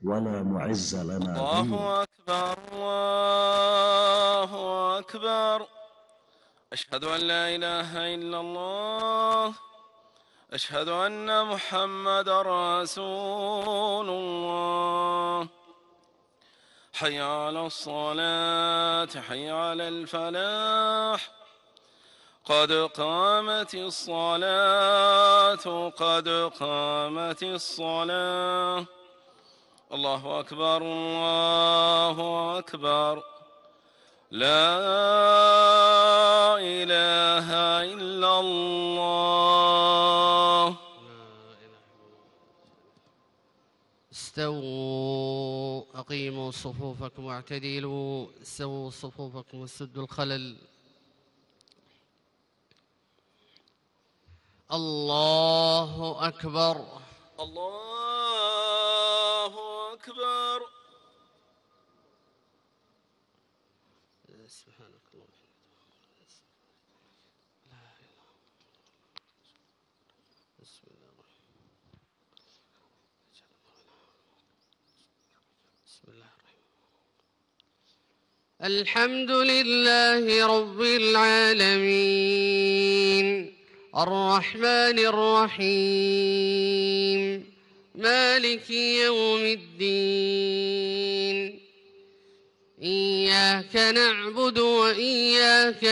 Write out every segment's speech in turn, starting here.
ولا معز لنا غيره. الله أكبر الله أكبر. أشهد أن لا إله إلا الله. أشهد أن محمدًا رسول الله. حي على الصلاة حي على الفلاح. قد قامت الصلاة قد قامت الصلاة. الله أكبر الله أكبر. لا إله إلا الله. استووا أقيموا صفوفكم واعتدلوا. سووا صفوفكم وسدوا الخلل. الله أكبر الله أكبر. سبحانك اللهم بسم الله بسم الله الحمد لله رب العالمين الرحمن الرحيم مالك يوم الدين. إياك نعبد وإياك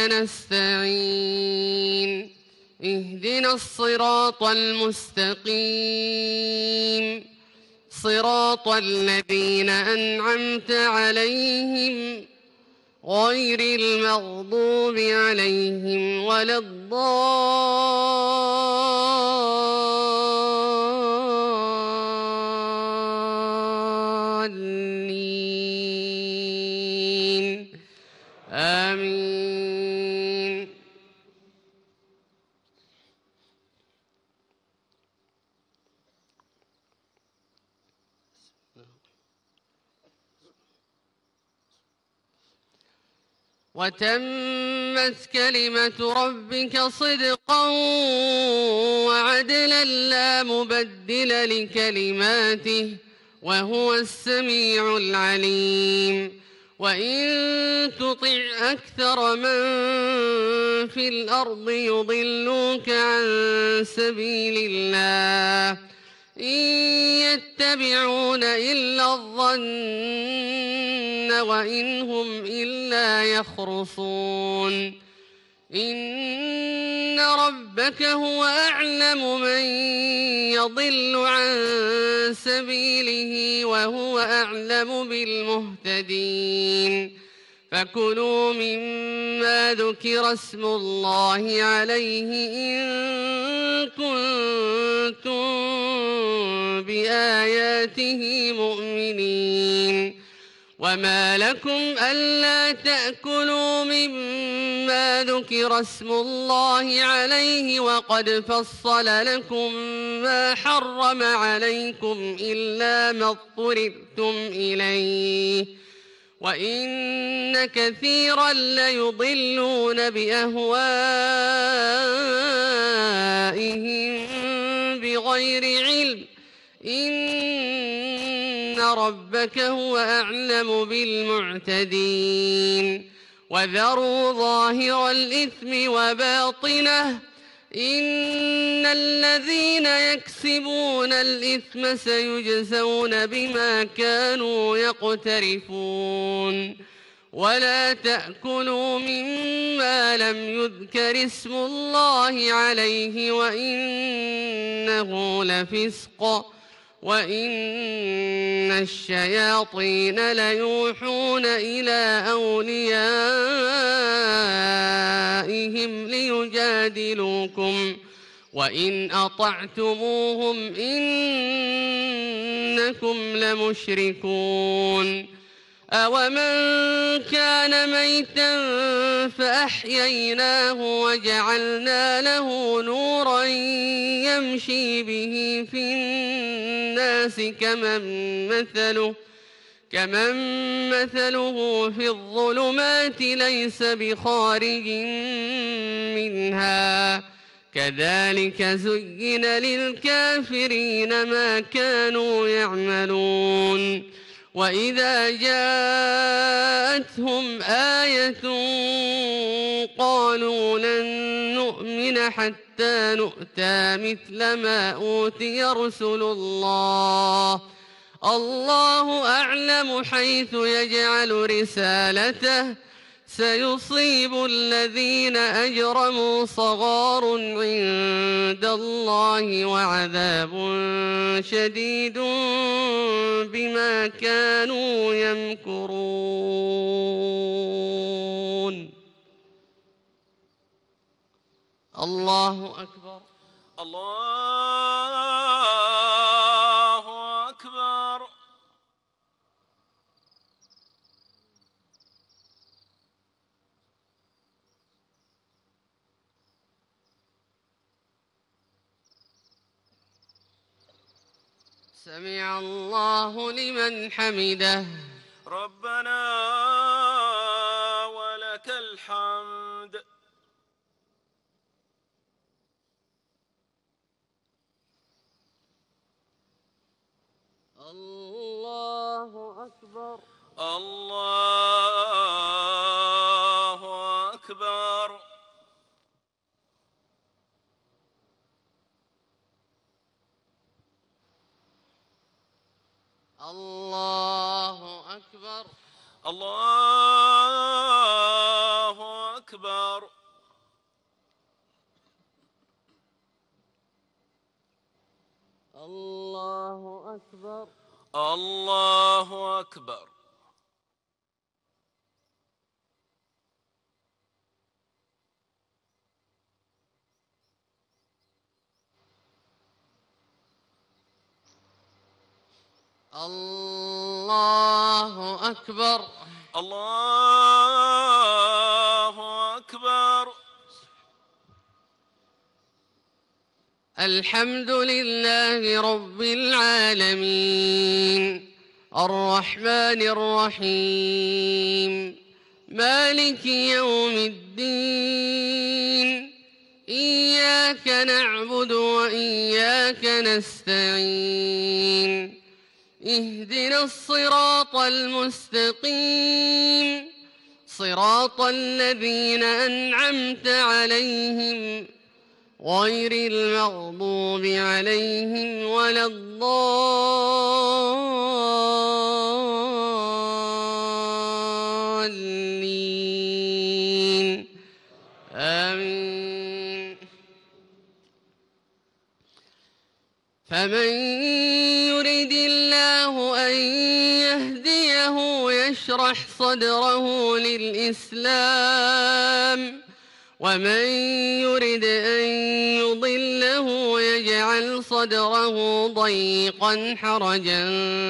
نستعين. اهدنا الصراط المستقيم صراط الذين أنعمت عليهم غير المغضوب عليهم ولا الضالين آمين. وتمت كلمة ربك صدقا وعدلا لا مبدل لكلماته وهو السميع العليم. وإن تطع أكثر من في الأرض يضلوك عن سبيل الله إن يتبعون إلا الظن وإن هم إلا يخرصون. إن ربك هو أعلم من يضل عن سبيله وهو أعلم بالمهتدين. فكلوا مما ذكر اسم الله عليه إن كنتم بآياته مؤمنين. وما لكم ألا تأكلوا مما ذكر اسم الله عليه وقد فصل لكم ما حرم عليكم إلا ما اضطررتم إليه وإن كثيرا ليضلون بأهوائهم بغير علم. إن ربك هو أعلم بالمعتدين. وذروا ظاهر الإثم وباطنه إن الذين يكسبون الإثم سيجزون بما كانوا يقترفون. ولا تأكلوا مما لم يذكر اسم الله عليه وإنه لفسق وإن الشياطين ليوحون إلى أوليائهم ليجادلوكم وإن أطعتموهم إنكم لمشركون. أومن كان ميتا فأحييناه وجعلنا له نورا يمشي به في الناس كمن مثله في الظلمات ليس بخارج منها كذلك زين للكافرين ما كانوا يعملون وإذا جاءتهم آية قالوا لن نؤمن حتى نؤتى مثل ما أوتي رسل الله الله أعلم حيث يجعل رسالته سيصيب الذين أجرموا صغار عند الله وعذاب شديد بما كانوا يمكرون. الله أكبر. الله أكبر. سمع الله لمن حمده. ربنا ولك الحمد. الله أكبر. الله أكبر. الله أكبر. الله أكبر. الله أكبر. الله أكبر. الله أكبر. الله أكبر. الحمد لله رب العالمين الرحمن الرحيم مالك يوم الدين إياك نعبد وإياك نستعين اهدنا الصراط المستقيم صراط الذين أنعمت عليهم غير المغضوب عليهم ولا الضالين آمين. فمن يرد الله أن يهديه يشرح صدره للإسلام ومن يرد أن يضله يجعل صدره ضيقا حرجا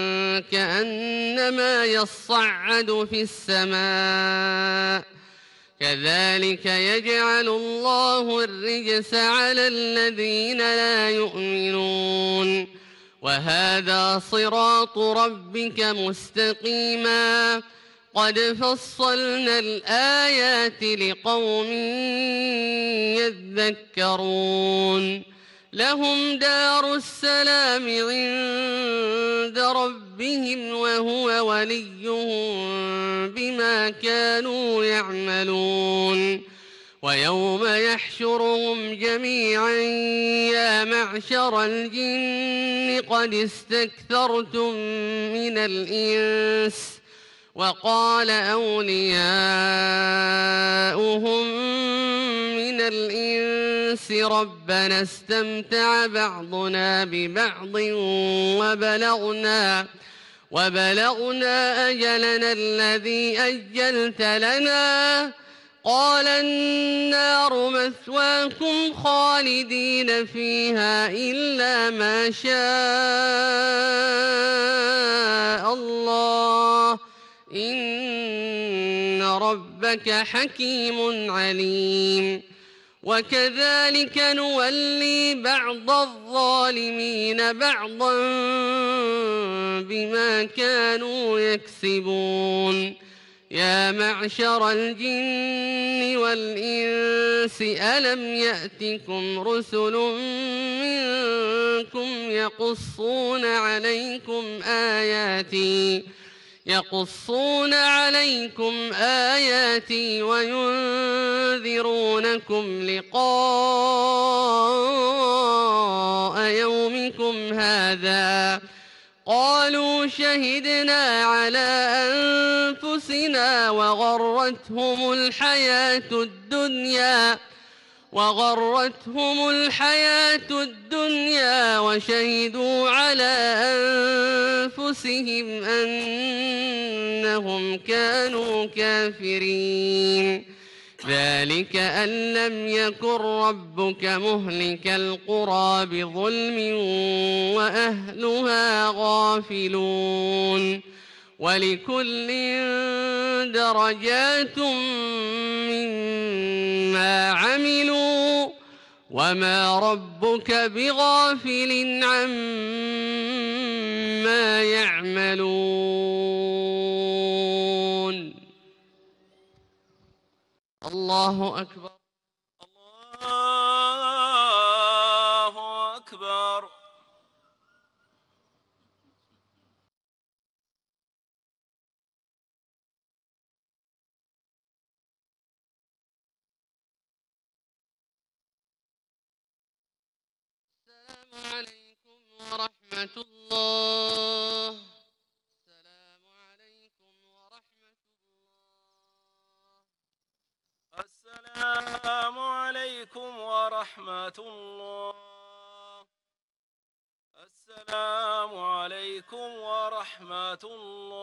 كأنما يصعد في السماء كذلك يجعل الله الرجس على الذين لا يؤمنون وهذا صراط ربك مستقيما قد فصلنا الآيات لقوم يذكرون لهم دار السلام عند ربهم وهو وليهم بما كانوا يعملون ويوم يحشرهم جميعا يا معشر الجن قد استكثرتم من الإنس وقال أولياؤهم من الإنس ربنا استمتع بعضنا ببعض وبلغنا أجلنا الذي أجلت لنا قال النار مثواكم خالدين فيها إلا ما شاء الله إن ربك حكيم عليم وكذلك نولي بعض الظالمين بعضا بما كانوا يكسبون يا معشر الجن والإنس ألم يأتكم رسل منكم يقصون عليكم آياتي وينذرونكم لقاء يومكم هذا قالوا شهدنا على أنفسنا وغرتهم الحياة الدنيا وشهدوا على أنفسهم أنهم كانوا كافرين ذلك أن لم يكن ربك مهلك القرى بظلم وأهلها غافلون ولكل درجات مما عملوا وما ربك بغافل عما يعملون. الله أكبر. الله أكبر. السلام عليكم ورحمة الله. السلام عليكم ورحمة الله. السلام عليكم ورحمة الله. السلام عليكم ورحمة الله.